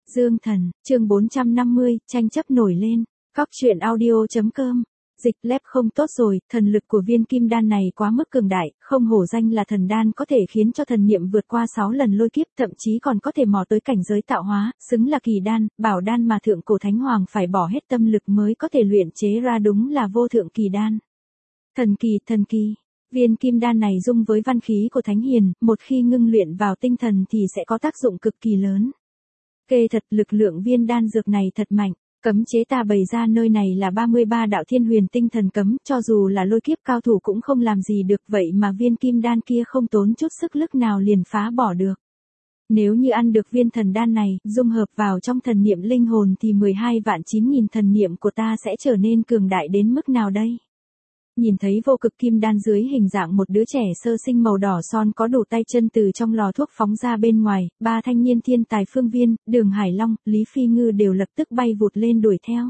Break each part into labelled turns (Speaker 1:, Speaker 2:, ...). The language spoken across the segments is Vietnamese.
Speaker 1: Dương Thần, chương 450, tranh chấp nổi lên. Cóc truyện audio.com. Dịch lép không tốt rồi, thần lực của viên kim đan này quá mức cường đại, không hổ danh là thần đan có thể khiến cho thần niệm vượt qua 6 lần lôi kiếp, thậm chí còn có thể mò tới cảnh giới tạo hóa, xứng là kỳ đan, bảo đan mà thượng cổ thánh hoàng phải bỏ hết tâm lực mới có thể luyện chế ra, đúng là vô thượng kỳ đan. Thần kỳ. Viên kim đan này dung với văn khí của thánh hiền, một khi ngưng luyện vào tinh thần thì sẽ có tác dụng cực kỳ lớn. Kê thật, lực lượng viên đan dược này thật mạnh. Cấm chế ta bày ra nơi này là 33 đạo thiên huyền tinh thần cấm, cho dù là lôi kiếp cao thủ cũng không làm gì được, vậy mà viên kim đan kia không tốn chút sức lực nào liền phá bỏ được. Nếu như ăn được viên thần đan này, dung hợp vào trong thần niệm linh hồn thì 12.000 thần niệm của ta sẽ trở nên cường đại đến mức nào đây? Nhìn thấy vô cực kim đan dưới hình dạng một đứa trẻ sơ sinh màu đỏ son có đủ tay chân từ trong lò thuốc phóng ra bên ngoài, ba thanh niên thiên tài Phương Viên, Đường Hải Long, Lý Phi Ngư đều lập tức bay vụt lên đuổi theo.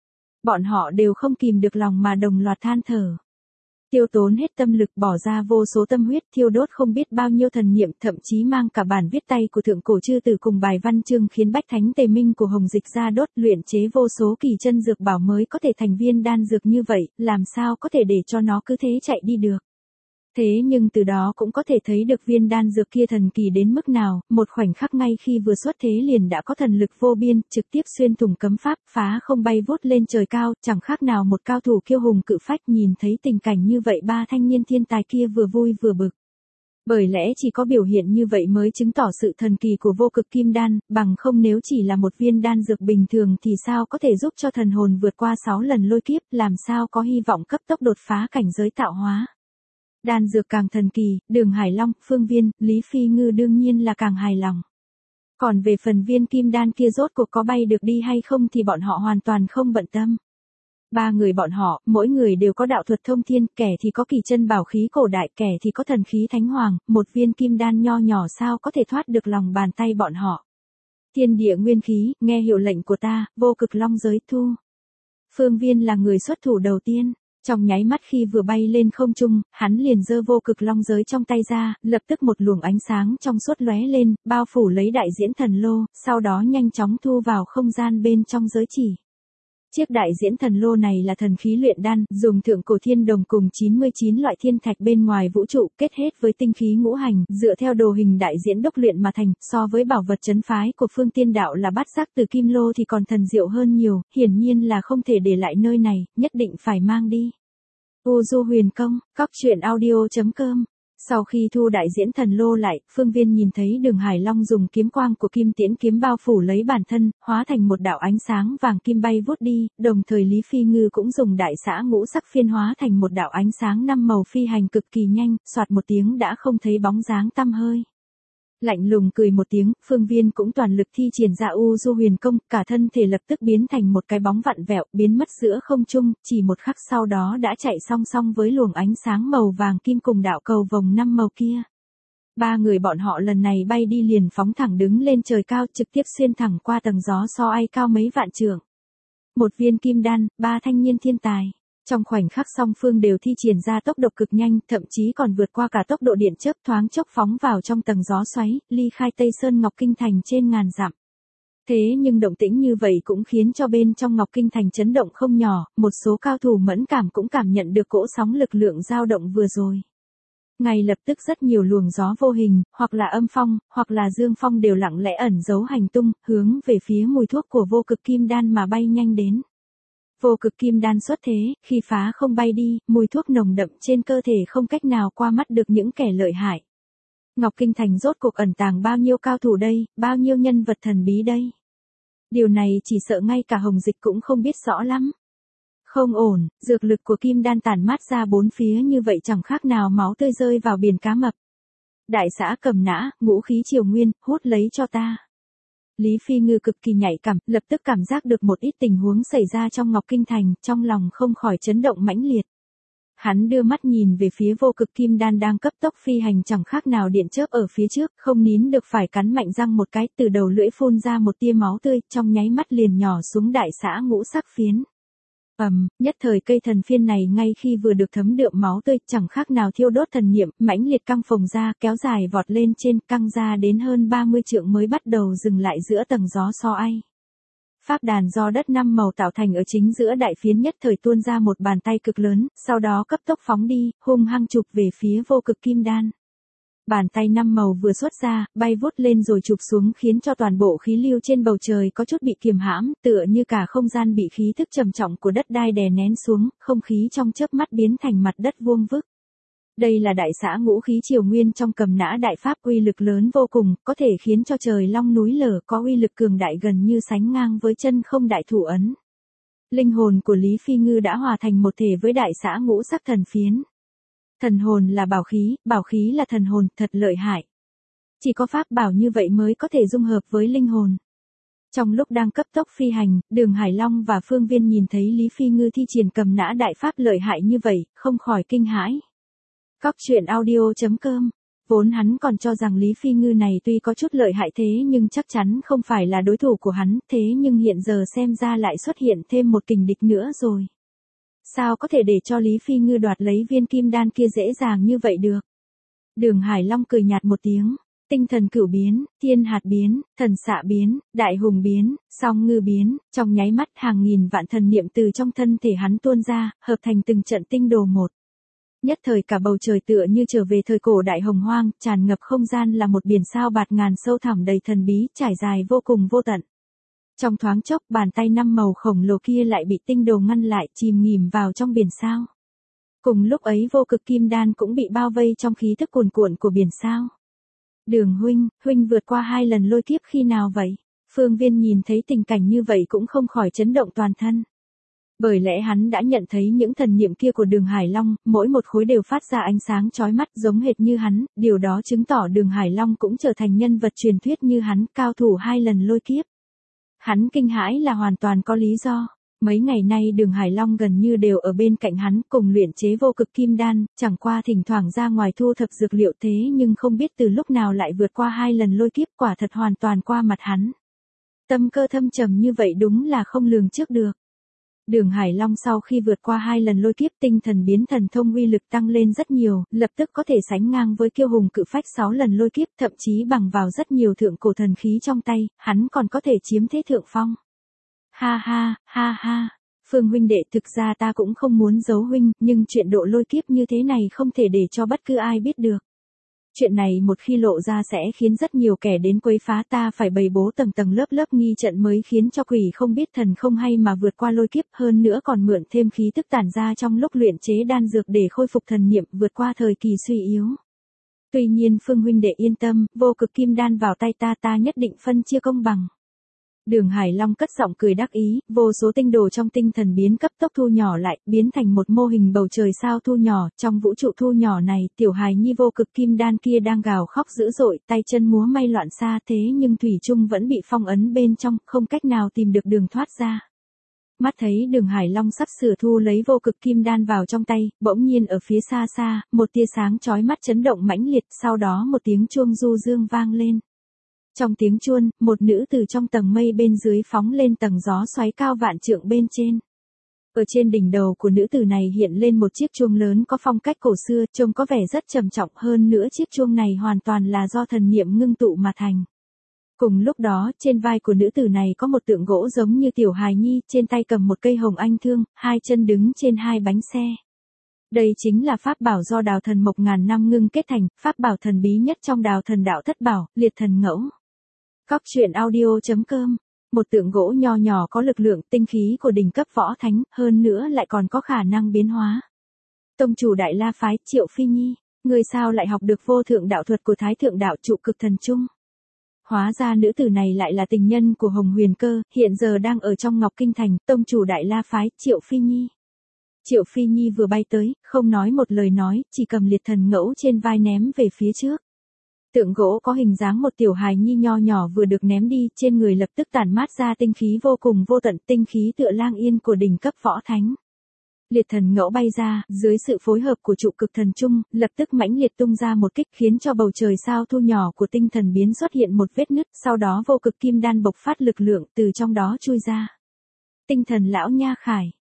Speaker 1: Bọn họ đều không kìm được lòng mà đồng loạt than thở. Tiêu tốn hết tâm lực, bỏ ra vô số tâm huyết, thiêu đốt không biết bao nhiêu thần niệm, thậm chí mang cả bản viết tay của thượng cổ chư tử cùng bài văn chương khiến bách thánh tề minh của Hồng Dịch ra đốt, luyện chế vô số kỳ chân dược bảo mới có thể thành viên đan dược như vậy, làm sao có thể để cho nó cứ thế chạy đi được. Thế nhưng từ đó cũng có thể thấy được viên đan dược kia thần kỳ đến mức nào, một khoảnh khắc ngay khi vừa xuất thế liền đã có thần lực vô biên, trực tiếp xuyên thủng cấm pháp, phá không bay vút lên trời cao, chẳng khác nào một cao thủ kiêu hùng cự phách. Nhìn thấy tình cảnh như vậy, ba thanh niên thiên tài kia vừa vui vừa bực. Bởi lẽ chỉ có biểu hiện như vậy mới chứng tỏ sự thần kỳ của vô cực kim đan, bằng không nếu chỉ là một viên đan dược bình thường thì sao có thể giúp cho thần hồn vượt qua 6 lần lôi kiếp, làm sao có hy vọng cấp tốc đột phá cảnh giới tạo hóa. Đan dược càng thần kỳ, Đường Hải Long, Phương Viên, Lý Phi Ngư đương nhiên là càng hài lòng. Còn về phần viên kim đan kia rốt cuộc có bay được đi hay không thì bọn họ hoàn toàn không bận tâm. Ba người bọn họ, mỗi người đều có đạo thuật thông thiên, kẻ thì có kỳ chân bảo khí cổ đại, kẻ thì có thần khí thánh hoàng, một viên kim đan nho nhỏ sao có thể thoát được lòng bàn tay bọn họ. Thiên địa nguyên khí, nghe hiệu lệnh của ta, vô cực long giới thu. Phương Viên là người xuất thủ đầu tiên. Trong nháy mắt khi vừa bay lên không trung, hắn liền giơ vô cực long giới trong tay ra, lập tức một luồng ánh sáng trong suốt lóe lên, bao phủ lấy đại diễn thần lô, sau đó nhanh chóng thu vào không gian bên trong giới chỉ. Chiếc đại diễn thần lô này là thần khí luyện đan, dùng thượng cổ thiên đồng cùng 99 loại thiên thạch bên ngoài vũ trụ kết hết với tinh khí ngũ hành, dựa theo đồ hình đại diễn đúc luyện mà thành, so với bảo vật trấn phái của Phương Tiên đạo là bát giác từ kim lô thì còn thần diệu hơn nhiều, hiển nhiên là không thể để lại nơi này, nhất định phải mang đi. U Du Huyền Công, Cóc truyện audio.com. Sau khi thu đại diễn thần lô lại, Phương Viên nhìn thấy Đường Hải Long dùng kiếm quang của kim tiễn kiếm bao phủ lấy bản thân, hóa thành một đạo ánh sáng vàng kim bay vút đi, đồng thời Lý Phi Ngư cũng dùng đại xã ngũ sắc phiên hóa thành một đạo ánh sáng 5 màu phi hành cực kỳ nhanh, soạt một tiếng đã không thấy bóng dáng tăm hơi. Lạnh lùng cười một tiếng, Phương Viên cũng toàn lực thi triển ra U Du Huyền Công, cả thân thể lập tức biến thành một cái bóng vặn vẹo, biến mất giữa không trung, chỉ một khắc sau đó đã chạy song song với luồng ánh sáng màu vàng kim cùng đạo cầu vồng 5 màu kia. Ba người bọn họ lần này bay đi liền phóng thẳng đứng lên trời cao, trực tiếp xuyên thẳng qua tầng gió so ai cao mấy vạn trượng. Một viên kim đan, ba thanh niên thiên tài. Trong khoảnh khắc song phương đều thi triển ra tốc độ cực nhanh, thậm chí còn vượt qua cả tốc độ điện chớp, thoáng chốc phóng vào trong tầng gió xoáy, ly khai Tây Sơn Ngọc Kinh Thành trên ngàn dặm. Thế nhưng động tĩnh như vậy cũng khiến cho bên trong Ngọc Kinh Thành chấn động không nhỏ, một số cao thủ mẫn cảm cũng cảm nhận được cỗ sóng lực lượng dao động vừa rồi. Ngay lập tức rất nhiều luồng gió vô hình, hoặc là âm phong, hoặc là dương phong đều lặng lẽ ẩn giấu hành tung, hướng về phía mùi thuốc của vô cực kim đan mà bay nhanh đến. Vô cực kim đan xuất thế, khi phá không bay đi, mùi thuốc nồng đậm trên cơ thể không cách nào qua mắt được những kẻ lợi hại. Ngọc Kinh Thành rốt cuộc ẩn tàng bao nhiêu cao thủ đây, bao nhiêu nhân vật thần bí đây. Điều này chỉ sợ ngay cả Hồng Dịch cũng không biết rõ lắm. Không ổn, dược lực của kim đan tản mát ra bốn phía như vậy chẳng khác nào máu tươi rơi vào biển cá mập. Đại xã Cầm Nã, ngũ khí triều nguyên, hút lấy cho ta. Lý Phi Ngư cực kỳ nhạy cảm, lập tức cảm giác được một ít tình huống xảy ra trong Ngọc Kinh Thành, trong lòng không khỏi chấn động mãnh liệt. Hắn đưa mắt nhìn về phía vô cực kim đan đang cấp tốc phi hành chẳng khác nào điện chớp ở phía trước, không nín được phải cắn mạnh răng một cái, từ đầu lưỡi phun ra một tia máu tươi, trong nháy mắt liền nhỏ xuống đại xã ngũ sắc phiến. Nhất thời cây thần phiên này ngay khi vừa được thấm đượm máu tươi, chẳng khác nào thiêu đốt thần niệm, mãnh liệt căng phồng ra, kéo dài vọt lên trên, căng ra đến hơn 30 trượng mới bắt đầu dừng lại giữa tầng gió so ai. Pháp đàn do đất năm màu tạo thành ở chính giữa đại phiến nhất thời tuôn ra một bàn tay cực lớn, sau đó cấp tốc phóng đi, hung hăng chụp về phía vô cực kim đan. Bàn tay năm màu vừa xuất ra, bay vút lên rồi chụp xuống khiến cho toàn bộ khí lưu trên bầu trời có chút bị kiềm hãm, tựa như cả không gian bị khí thức trầm trọng của đất đai đè nén xuống, không khí trong chớp mắt biến thành mặt đất vuông vức. Đây là đại xã ngũ khí triều nguyên trong cầm nã đại pháp, uy lực lớn vô cùng, có thể khiến cho trời long núi lở, có uy lực cường đại gần như sánh ngang với chân không đại thủ ấn. Linh hồn của Lý Phi Ngư đã hòa thành một thể với đại xã ngũ sắc thần phiến. Thần hồn là bảo khí là thần hồn, thật lợi hại. Chỉ có pháp bảo như vậy mới có thể dung hợp với linh hồn. Trong lúc đang cấp tốc phi hành, Đường Hải Long và Phương Viên nhìn thấy Lý Phi Ngư thi triển cầm nã đại pháp lợi hại như vậy, không khỏi kinh hãi. Cóc truyện audio.com. Vốn hắn còn cho rằng Lý Phi Ngư này tuy có chút lợi hại thế nhưng chắc chắn không phải là đối thủ của hắn, thế nhưng hiện giờ xem ra lại xuất hiện thêm một kình địch nữa rồi. Sao có thể để cho Lý Phi Ngư đoạt lấy viên kim đan kia dễ dàng như vậy được? Đường Hải Long cười nhạt một tiếng, tinh thần cửu biến, thiên hạt biến, thần xạ biến, đại hùng biến, song ngư biến, trong nháy mắt hàng nghìn vạn thần niệm từ trong thân thể hắn tuôn ra, hợp thành từng trận tinh đồ một. Nhất thời cả bầu trời tựa như trở về thời cổ đại hồng hoang, tràn ngập không gian là một biển sao bạt ngàn sâu thẳm đầy thần bí, trải dài vô cùng vô tận. Trong thoáng chốc, bàn tay năm màu khổng lồ kia lại bị tinh đồ ngăn lại, chìm nghỉm vào trong biển sao. Cùng lúc ấy vô cực kim đan cũng bị bao vây trong khí thức cuồn cuộn của biển sao. Đường huynh vượt qua 2 lần lôi kiếp khi nào vậy? Phương Viên nhìn thấy tình cảnh như vậy cũng không khỏi chấn động toàn thân. Bởi lẽ hắn đã nhận thấy những thần niệm kia của Đường Hải Long, mỗi một khối đều phát ra ánh sáng chói mắt giống hệt như hắn, điều đó chứng tỏ Đường Hải Long cũng trở thành nhân vật truyền thuyết như hắn, cao thủ 2 lần lôi kiếp. Hắn kinh hãi là hoàn toàn có lý do. Mấy ngày nay Đường Hải Long gần như đều ở bên cạnh hắn cùng luyện chế vô cực kim đan, chẳng qua thỉnh thoảng ra ngoài thu thập dược liệu thế nhưng không biết từ lúc nào lại vượt qua 2 lần lôi kiếp, quả thật hoàn toàn qua mặt hắn. Tâm cơ thâm trầm như vậy đúng là không lường trước được. Đường Hải Long sau khi vượt qua 2 lần lôi kiếp, tinh thần biến thần thông uy lực tăng lên rất nhiều, lập tức có thể sánh ngang với Kiêu Hùng Cự Phách 6 lần lôi kiếp, thậm chí bằng vào rất nhiều thượng cổ thần khí trong tay, hắn còn có thể chiếm thế thượng phong. Ha ha, Phương huynh đệ, thực ra ta cũng không muốn giấu huynh, nhưng chuyện độ lôi kiếp như thế này không thể để cho bất cứ ai biết được. Chuyện này một khi lộ ra sẽ khiến rất nhiều kẻ đến quấy phá, ta phải bày bố tầng tầng lớp lớp nghi trận mới khiến cho quỷ không biết thần không hay mà vượt qua lôi kiếp, hơn nữa còn mượn thêm khí tức tản ra trong lúc luyện chế đan dược để khôi phục thần niệm, vượt qua thời kỳ suy yếu. Tuy nhiên Phương huynh đệ yên tâm, vô cực kim đan vào tay ta nhất định phân chia công bằng. Đường Hải Long cất giọng cười đắc ý, vô số tinh đồ trong tinh thần biến cấp tốc thu nhỏ lại, biến thành một mô hình bầu trời sao thu nhỏ, trong vũ trụ thu nhỏ này, tiểu hài nhi vô cực kim đan kia đang gào khóc dữ dội, tay chân múa may loạn xa, thế nhưng thủy chung vẫn bị phong ấn bên trong, không cách nào tìm được đường thoát ra. Mắt thấy Đường Hải Long sắp sửa thu lấy vô cực kim đan vào trong tay, bỗng nhiên ở phía xa xa, một tia sáng chói mắt chấn động mãnh liệt, sau đó một tiếng chuông du dương vang lên. Trong tiếng chuông, một nữ từ trong tầng mây bên dưới phóng lên tầng gió xoáy cao vạn trượng bên trên. Ở trên đỉnh đầu của nữ tử này hiện lên một chiếc chuông lớn có phong cách cổ xưa, trông có vẻ rất trầm trọng, hơn nữa chiếc chuông này hoàn toàn là do thần niệm ngưng tụ mà thành. Cùng lúc đó, trên vai của nữ tử này có một tượng gỗ giống như tiểu hài nhi, trên tay cầm một cây hồng anh thương, hai chân đứng trên hai bánh xe. Đây chính là pháp bảo do Đào Thần Mộc ngàn năm ngưng kết thành, pháp bảo thần bí nhất trong Đào Thần Đạo Thất Bảo, Liệt Thần Ngẫu. Cóc truyện audio.com. Một tượng gỗ nho nhỏ có lực lượng tinh khí của đỉnh cấp võ thánh, hơn nữa lại còn có khả năng biến hóa. Tông chủ Đại La phái, Triệu Phi Nhi, người sao lại học được vô thượng đạo thuật của Thái thượng đạo trụ cực thần trung? Hóa ra nữ tử này lại là tình nhân của Hồng Huyền Cơ, hiện giờ đang ở trong Ngọc Kinh Thành, tông chủ Đại La phái, Triệu Phi Nhi. Triệu Phi Nhi vừa bay tới, không nói một lời nói, chỉ cầm liệt thần ngẫu trên vai ném về phía trước. Tượng gỗ có hình dáng một tiểu hài nhi nho nhỏ vừa được ném đi, trên người lập tức tản mát ra tinh khí vô cùng vô tận, tinh khí tựa lang yên của đỉnh cấp võ thánh. Liệt thần ngẫu bay ra, dưới sự phối hợp của trụ cực thần trung, lập tức mãnh liệt tung ra một kích khiến cho bầu trời sao thu nhỏ của tinh thần biến xuất hiện một vết nứt, sau đó vô cực kim đan bộc phát lực lượng từ trong đó chui ra. Tinh thần lão nha khải.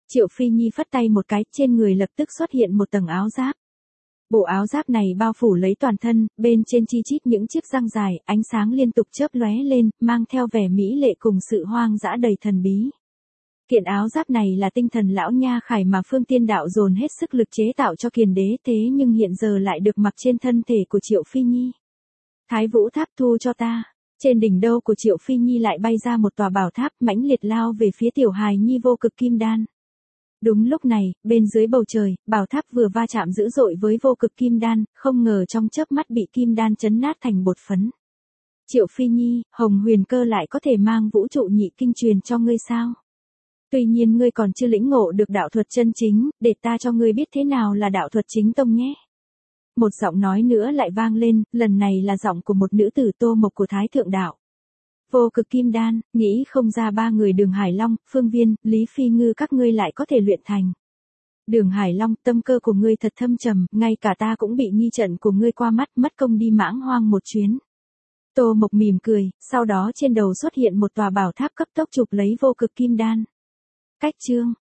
Speaker 1: Triệu Phi Nhi phất tay một cái, trên người lập tức xuất hiện một tầng áo giáp. Bộ áo giáp này bao phủ lấy toàn thân, bên trên chi chít những chiếc răng dài, ánh sáng liên tục chớp lóe lên, mang theo vẻ mỹ lệ cùng sự hoang dã đầy thần bí. Kiện áo giáp này là tinh thần lão nha khải mà Phương Tiên Đạo dồn hết sức lực chế tạo cho Kiền Đế, thế nhưng hiện giờ lại được mặc trên thân thể của Triệu Phi Nhi. Thái Vũ Tháp thu cho ta. Trên đỉnh đầu của Triệu Phi Nhi lại bay ra một tòa bảo tháp mãnh liệt lao về phía tiểu hài nhi vô cực kim đan. Đúng lúc này, bên dưới bầu trời, bảo tháp vừa va chạm dữ dội với vô cực kim đan, không ngờ trong chớp mắt bị kim đan chấn nát thành bột phấn. Triệu Phi Nhi, Hồng Huyền Cơ lại có thể mang vũ trụ nhị kinh truyền cho ngươi sao? Tuy nhiên ngươi còn chưa lĩnh ngộ được đạo thuật chân chính, để ta cho ngươi biết thế nào là đạo thuật chính tông nhé. Một giọng nói nữa lại vang lên, lần này là giọng của một nữ tử Tô Mộc của Thái Thượng Đạo. Vô cực kim đan, nghĩ không ra ba người Đường Hải Long, Phương Viên, Lý Phi Ngư các ngươi lại có thể luyện thành. Đường Hải Long, tâm cơ của ngươi thật thâm trầm, ngay cả ta cũng bị nghi trận của ngươi qua mắt, mất công đi Mãng Hoang một chuyến. Tô Mộc mỉm cười, sau đó trên đầu xuất hiện một tòa bảo tháp cấp tốc chụp lấy vô cực kim đan. Cách chương